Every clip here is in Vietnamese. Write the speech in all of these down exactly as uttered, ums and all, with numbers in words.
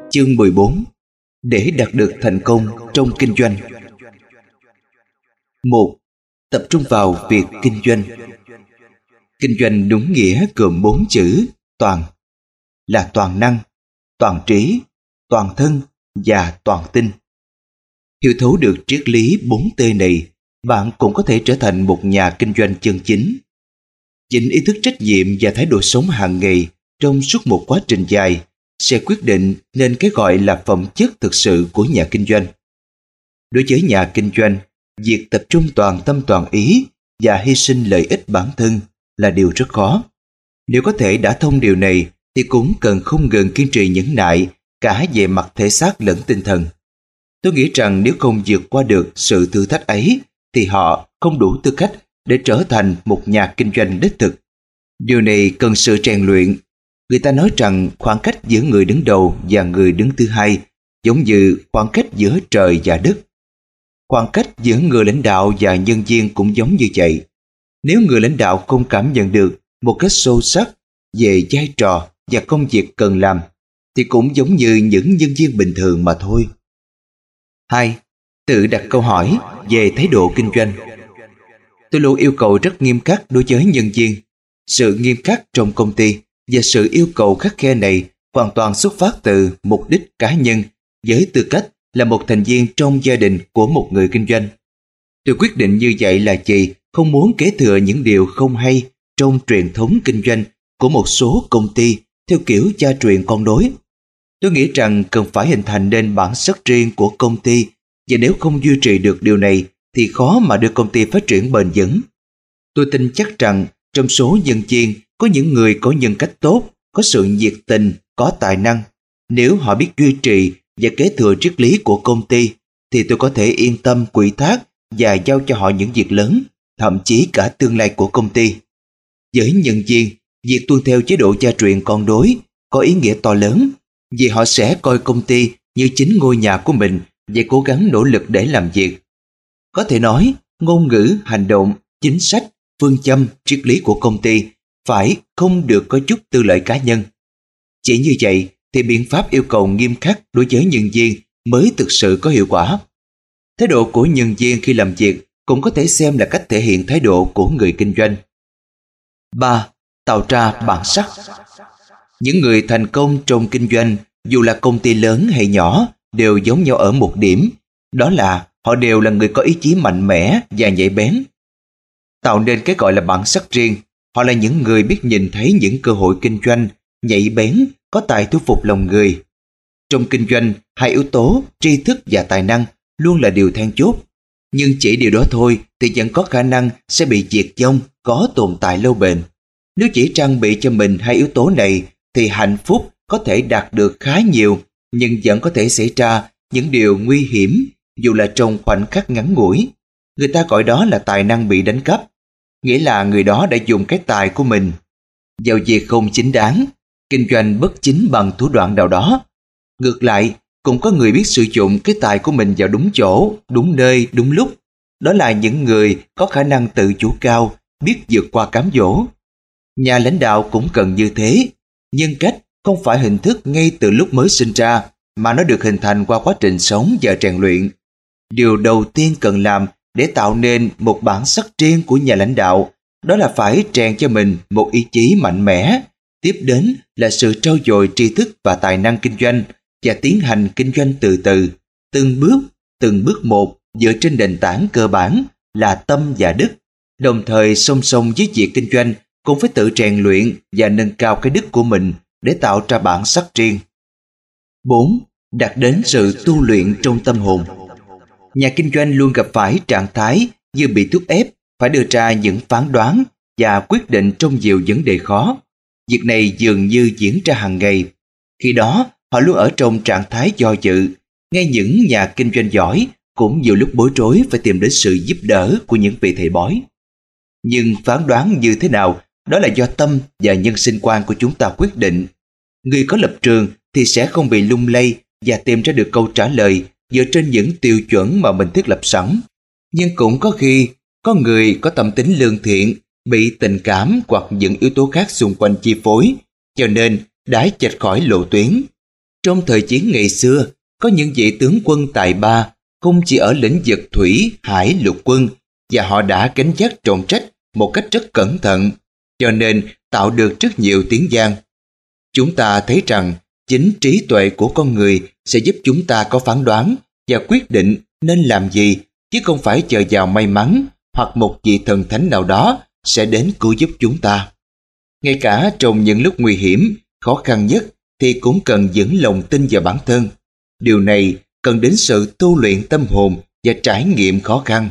Chương mười bốn. Để đạt được thành công trong kinh doanh. Một. Tập trung vào việc kinh doanh. Kinh doanh đúng nghĩa gồm bốn chữ toàn, là toàn năng, toàn trí, toàn thân và toàn tinh. Hiểu thấu được triết lý bốn T này, bạn cũng có thể trở thành một nhà kinh doanh chân chính. Chính ý thức trách nhiệm và thái độ sống hàng ngày trong suốt một quá trình dài sẽ quyết định nên cái gọi là phẩm chất thực sự của nhà kinh doanh. Đối với nhà kinh doanh, việc tập trung toàn tâm toàn ý và hy sinh lợi ích bản thân là điều rất khó. Nếu có thể đã thông điều này thì cũng cần không ngừng kiên trì nhẫn nại cả về mặt thể xác lẫn tinh thần. Tôi nghĩ rằng nếu không vượt qua được sự thử thách ấy thì họ không đủ tư cách để trở thành một nhà kinh doanh đích thực. Điều này cần sự rèn luyện. Người ta nói rằng khoảng cách giữa người đứng đầu và người đứng thứ hai giống như khoảng cách giữa trời và đất. Khoảng cách giữa người lãnh đạo và nhân viên cũng giống như vậy. Nếu người lãnh đạo không cảm nhận được một cách sâu sắc về vai trò và công việc cần làm thì cũng giống như những nhân viên bình thường mà thôi. Hai. Tự đặt câu hỏi về thái độ kinh doanh. Tôi luôn yêu cầu rất nghiêm khắc đối với nhân viên. Sự nghiêm khắc trong công ty và sự yêu cầu khắt khe này hoàn toàn xuất phát từ mục đích cá nhân với tư cách là một thành viên trong gia đình của một người kinh doanh. Tôi quyết định như vậy là vì không muốn kế thừa những điều không hay trong truyền thống kinh doanh của một số công ty theo kiểu cha truyền con nối. Tôi nghĩ rằng cần phải hình thành nên bản sắc riêng của công ty, và nếu không duy trì được điều này thì khó mà đưa công ty phát triển bền vững. Tôi tin chắc rằng trong số nhân viên có những người có nhân cách tốt, có sự nhiệt tình, có tài năng. Nếu họ biết duy trì và kế thừa triết lý của công ty thì tôi có thể yên tâm ủy thác và giao cho họ những việc lớn, thậm chí cả tương lai của công ty. Với nhân viên, việc tuân theo chế độ cha truyền con nối có ý nghĩa to lớn, vì họ sẽ coi công ty như chính ngôi nhà của mình và cố gắng nỗ lực để làm việc. Có thể nói, ngôn ngữ, hành động, chính sách, phương châm, triết lý của công ty phải không được có chút tư lợi cá nhân. Chỉ như vậy thì biện pháp yêu cầu nghiêm khắc đối với nhân viên mới thực sự có hiệu quả. Thái độ của nhân viên khi làm việc cũng có thể xem là cách thể hiện thái độ của người kinh doanh. Ba. Tạo ra bản sắc. Những người thành công trong kinh doanh, dù là công ty lớn hay nhỏ, đều giống nhau ở một điểm, đó là họ đều là người có ý chí mạnh mẽ và nhạy bén. Tạo nên cái gọi là bản sắc riêng, họ là những người biết nhìn thấy những cơ hội kinh doanh, nhạy bén, có tài thuyết phục lòng người. Trong kinh doanh, hai yếu tố tri thức và tài năng luôn là điều then chốt, nhưng chỉ điều đó thôi thì vẫn có khả năng sẽ bị diệt vong, có tồn tại lâu bền. Nếu chỉ trang bị cho mình hai yếu tố này thì hạnh phúc có thể đạt được khá nhiều, nhưng vẫn có thể xảy ra những điều nguy hiểm dù là trong khoảnh khắc ngắn ngủi. Người ta gọi đó là tài năng bị đánh cắp, nghĩa là người đó đã dùng cái tài của mình vào việc không chính đáng, kinh doanh bất chính bằng thủ đoạn nào đó. Ngược lại, cũng có người biết sử dụng cái tài của mình vào đúng chỗ, đúng nơi, đúng lúc. Đó là những người có khả năng tự chủ cao, biết vượt qua cám dỗ. Nhà lãnh đạo cũng cần như thế. Nhân cách không phải hình thức ngay từ lúc mới sinh ra, mà nó được hình thành qua quá trình sống và rèn luyện. Điều đầu tiên cần làm để tạo nên một bản sắc riêng của nhà lãnh đạo, đó là phải rèn cho mình một ý chí mạnh mẽ. Tiếp đến là sự trau dồi tri thức và tài năng kinh doanh, và tiến hành kinh doanh từ từ, từng bước, từng bước một, dựa trên nền tảng cơ bản là tâm và đức. Đồng thời song song với việc kinh doanh cũng phải tự rèn luyện và nâng cao cái đức của mình để tạo ra bản sắc riêng. Bốn. Đạt đến sự tu luyện trong tâm hồn. Nhà kinh doanh luôn gặp phải trạng thái như bị thúc ép phải đưa ra những phán đoán và quyết định trong nhiều vấn đề khó. Việc này dường như diễn ra hàng ngày. Khi đó, họ luôn ở trong trạng thái do dự. Ngay những nhà kinh doanh giỏi cũng nhiều lúc bối rối phải tìm đến sự giúp đỡ của những vị thầy bói. Nhưng phán đoán như thế nào, đó là do tâm và nhân sinh quan của chúng ta quyết định. Người có lập trường thì sẽ không bị lung lay và tìm ra được câu trả lời dựa trên những tiêu chuẩn mà mình thiết lập sẵn. Nhưng cũng có khi, có người có tâm tính lương thiện, bị tình cảm hoặc những yếu tố khác xung quanh chi phối, cho nên đã chệch khỏi lộ tuyến. Trong thời chiến ngày xưa, có những vị tướng quân tài ba không chỉ ở lĩnh vực thủy, hải, lục quân, và họ đã gánh vác trọng trách một cách rất cẩn thận, cho nên tạo được rất nhiều tiếng vang. Chúng ta thấy rằng chính trí tuệ của con người sẽ giúp chúng ta có phán đoán và quyết định nên làm gì, chứ không phải chờ vào may mắn hoặc một vị thần thánh nào đó sẽ đến cứu giúp chúng ta. Ngay cả trong những lúc nguy hiểm, khó khăn nhất thì cũng cần vững lòng tin vào bản thân. Điều này cần đến sự tu luyện tâm hồn và trải nghiệm khó khăn.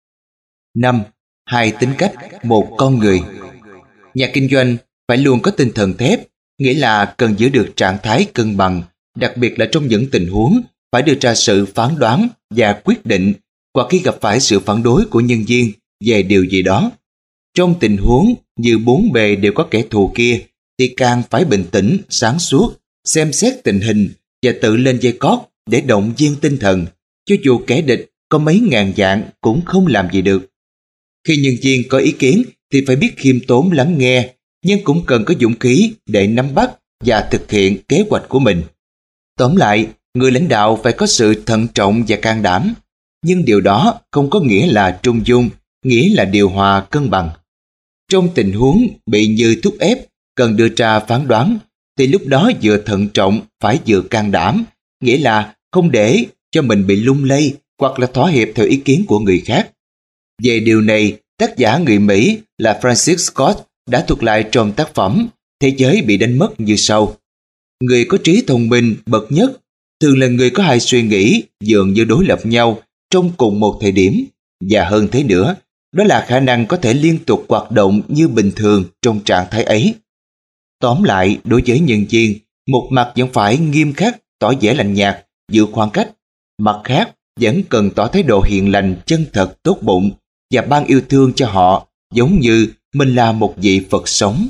năm. Hai tính cách một con người. Nhà kinh doanh phải luôn có tinh thần thép, nghĩa là cần giữ được trạng thái cân bằng, đặc biệt là trong những tình huống phải đưa ra sự phán đoán và quyết định, hoặc khi gặp phải sự phản đối của nhân viên về điều gì đó. Trong tình huống như bốn bề đều có kẻ thù kia, thì càng phải bình tĩnh, sáng suốt, xem xét tình hình và tự lên dây cót để động viên tinh thần, cho dù kẻ địch có mấy ngàn vạn cũng không làm gì được. Khi nhân viên có ý kiến thì phải biết khiêm tốn lắng nghe, nhưng cũng cần có dũng khí để nắm bắt và thực hiện kế hoạch của mình. Tóm lại, người lãnh đạo phải có sự thận trọng và can đảm, nhưng điều đó không có nghĩa là trung dung, nghĩa là điều hòa cân bằng. Trong tình huống bị như thúc ép, cần đưa ra phán đoán, thì lúc đó vừa thận trọng phải vừa can đảm, nghĩa là không để cho mình bị lung lay hoặc là thỏa hiệp theo ý kiến của người khác. Về điều này, tác giả người Mỹ là Francis Scott đã thuật lại trong tác phẩm Thế giới bị đánh mất như sau. Người có trí thông minh bậc nhất thường là người có hai suy nghĩ dường như đối lập nhau trong cùng một thời điểm, và hơn thế nữa, đó là khả năng có thể liên tục hoạt động như bình thường trong trạng thái ấy. Tóm lại, đối với nhân viên, một mặt vẫn phải nghiêm khắc, tỏ vẻ lạnh nhạt, giữ khoảng cách, mặt khác vẫn cần tỏ thái độ hiền lành, chân thật, tốt bụng và ban yêu thương cho họ, giống như mình là một vị Phật sống.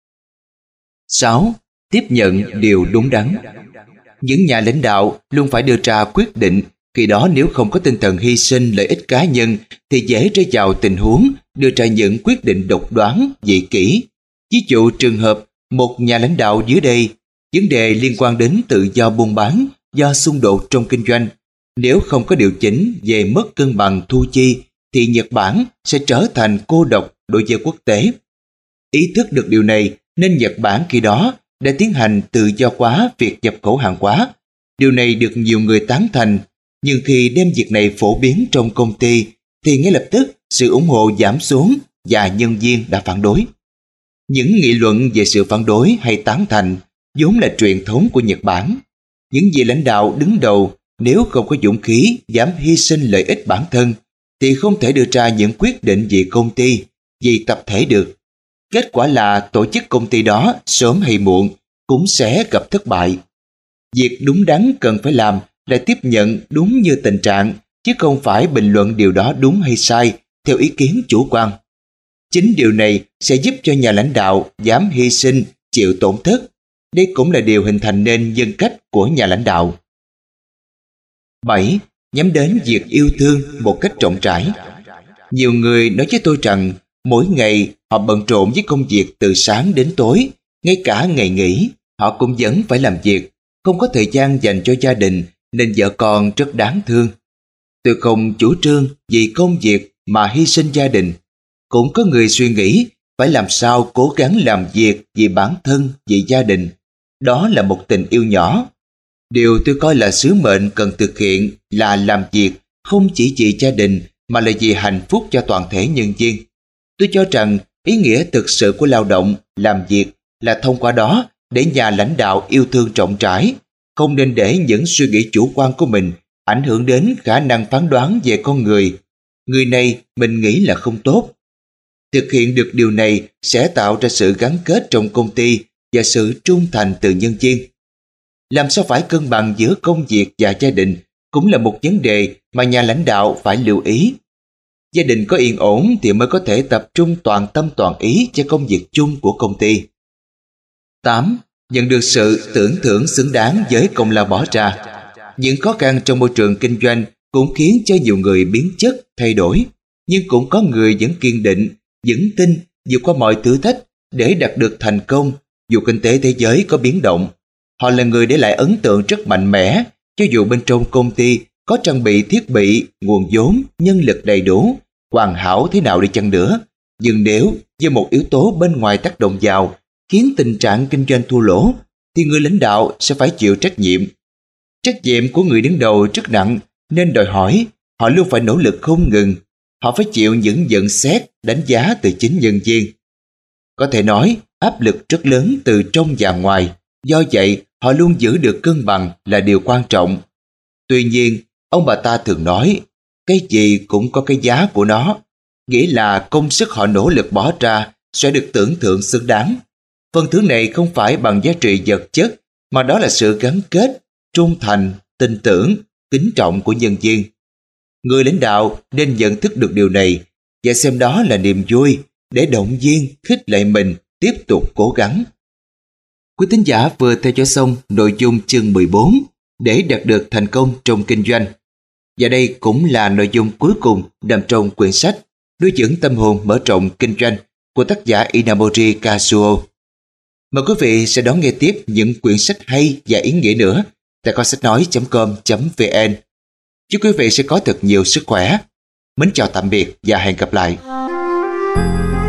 sáu. Tiếp nhận điều đúng đắn. Những nhà lãnh đạo luôn phải đưa ra quyết định, khi đó nếu không có tinh thần hy sinh lợi ích cá nhân thì dễ rơi vào tình huống đưa ra những quyết định độc đoán, dị kỷ. Ví dụ trường hợp một nhà lãnh đạo dưới đây, vấn đề liên quan đến tự do buôn bán do xung đột trong kinh doanh. Nếu không có điều chỉnh về mất cân bằng thu chi thì Nhật Bản sẽ trở thành cô độc đối với quốc tế. Ý thức được điều này nên Nhật Bản khi đó đã tiến hành tự do hóa việc nhập khẩu hàng hóa. Điều này được nhiều người tán thành, nhưng khi đem việc này phổ biến trong công ty thì ngay lập tức sự ủng hộ giảm xuống và nhân viên đã phản đối. Những nghị luận về sự phản đối hay tán thành vốn là truyền thống của Nhật Bản. Những vị lãnh đạo đứng đầu nếu không có dũng khí dám hy sinh lợi ích bản thân thì không thể đưa ra những quyết định vì công ty, vì tập thể được. Kết quả là tổ chức công ty đó sớm hay muộn cũng sẽ gặp thất bại. Việc đúng đắn cần phải làm là tiếp nhận đúng như tình trạng, chứ không phải bình luận điều đó đúng hay sai theo ý kiến chủ quan. Chính điều này sẽ giúp cho nhà lãnh đạo dám hy sinh, chịu tổn thất. Đây cũng là điều hình thành nên nhân cách của nhà lãnh đạo. bảy. Nhắm đến việc yêu thương một cách rộng rãi. Nhiều người nói với tôi rằng mỗi ngày họ bận rộn với công việc từ sáng đến tối, ngay cả ngày nghỉ họ cũng vẫn phải làm việc, không có thời gian dành cho gia đình nên vợ con rất đáng thương. Tôi không chủ trương vì công việc mà hy sinh gia đình. Cũng có người suy nghĩ phải làm sao cố gắng làm việc vì bản thân, vì gia đình. Đó là một tình yêu nhỏ. Điều tôi coi là sứ mệnh cần thực hiện là làm việc không chỉ vì gia đình mà là vì hạnh phúc cho toàn thể nhân viên. Tôi cho rằng ý nghĩa thực sự của lao động, làm việc là thông qua đó để nhà lãnh đạo yêu thương rộng rãi, không nên để những suy nghĩ chủ quan của mình ảnh hưởng đến khả năng phán đoán về con người. Người này mình nghĩ là không tốt. Thực hiện được điều này sẽ tạo ra sự gắn kết trong công ty và sự trung thành từ nhân viên. Làm sao phải cân bằng giữa công việc và gia đình cũng là một vấn đề mà nhà lãnh đạo phải lưu ý. Gia đình có yên ổn thì mới có thể tập trung toàn tâm toàn ý cho công việc chung của công ty. tám. Nhận được sự tưởng thưởng xứng đáng với công lao bỏ ra. Những khó khăn trong môi trường kinh doanh cũng khiến cho nhiều người biến chất, thay đổi. Nhưng cũng có người vẫn kiên định, vững tin vượt qua mọi thử thách để đạt được thành công dù kinh tế thế giới có biến động. Họ là người để lại ấn tượng rất mạnh mẽ, cho dù bên trong công ty có trang bị thiết bị, nguồn vốn, nhân lực đầy đủ, hoàn hảo thế nào đi chăng nữa. Nhưng nếu do một yếu tố bên ngoài tác động vào khiến tình trạng kinh doanh thua lỗ, thì người lãnh đạo sẽ phải chịu trách nhiệm. Trách nhiệm của người đứng đầu rất nặng, nên đòi hỏi họ luôn phải nỗ lực không ngừng. Họ phải chịu những nhận xét, đánh giá từ chính nhân viên. Có thể nói áp lực rất lớn từ trong và ngoài, do vậy họ luôn giữ được cân bằng là điều quan trọng. Tuy nhiên, ông bà ta thường nói, cái gì cũng có cái giá của nó, nghĩa là công sức họ nỗ lực bỏ ra sẽ được tưởng thưởng xứng đáng. Phần thưởng này không phải bằng giá trị vật chất, mà đó là sự gắn kết, trung thành, tin tưởng, kính trọng của nhân viên. Người lãnh đạo nên nhận thức được điều này và xem đó là niềm vui để động viên, khích lệ mình tiếp tục cố gắng. Quý thính giả vừa theo dõi xong nội dung chương mười bốn để đạt được thành công trong kinh doanh. Và đây cũng là nội dung cuối cùng nằm trong quyển sách Nuôi dưỡng tâm hồn mở rộng kinh doanh của tác giả Inamori Kazuo. Mời quý vị sẽ đón nghe tiếp những quyển sách hay và ý nghĩa nữa tại kho sách nói chấm com chấm vn. Chúc quý vị sẽ có thật nhiều sức khỏe. Mến chào tạm biệt và hẹn gặp lại.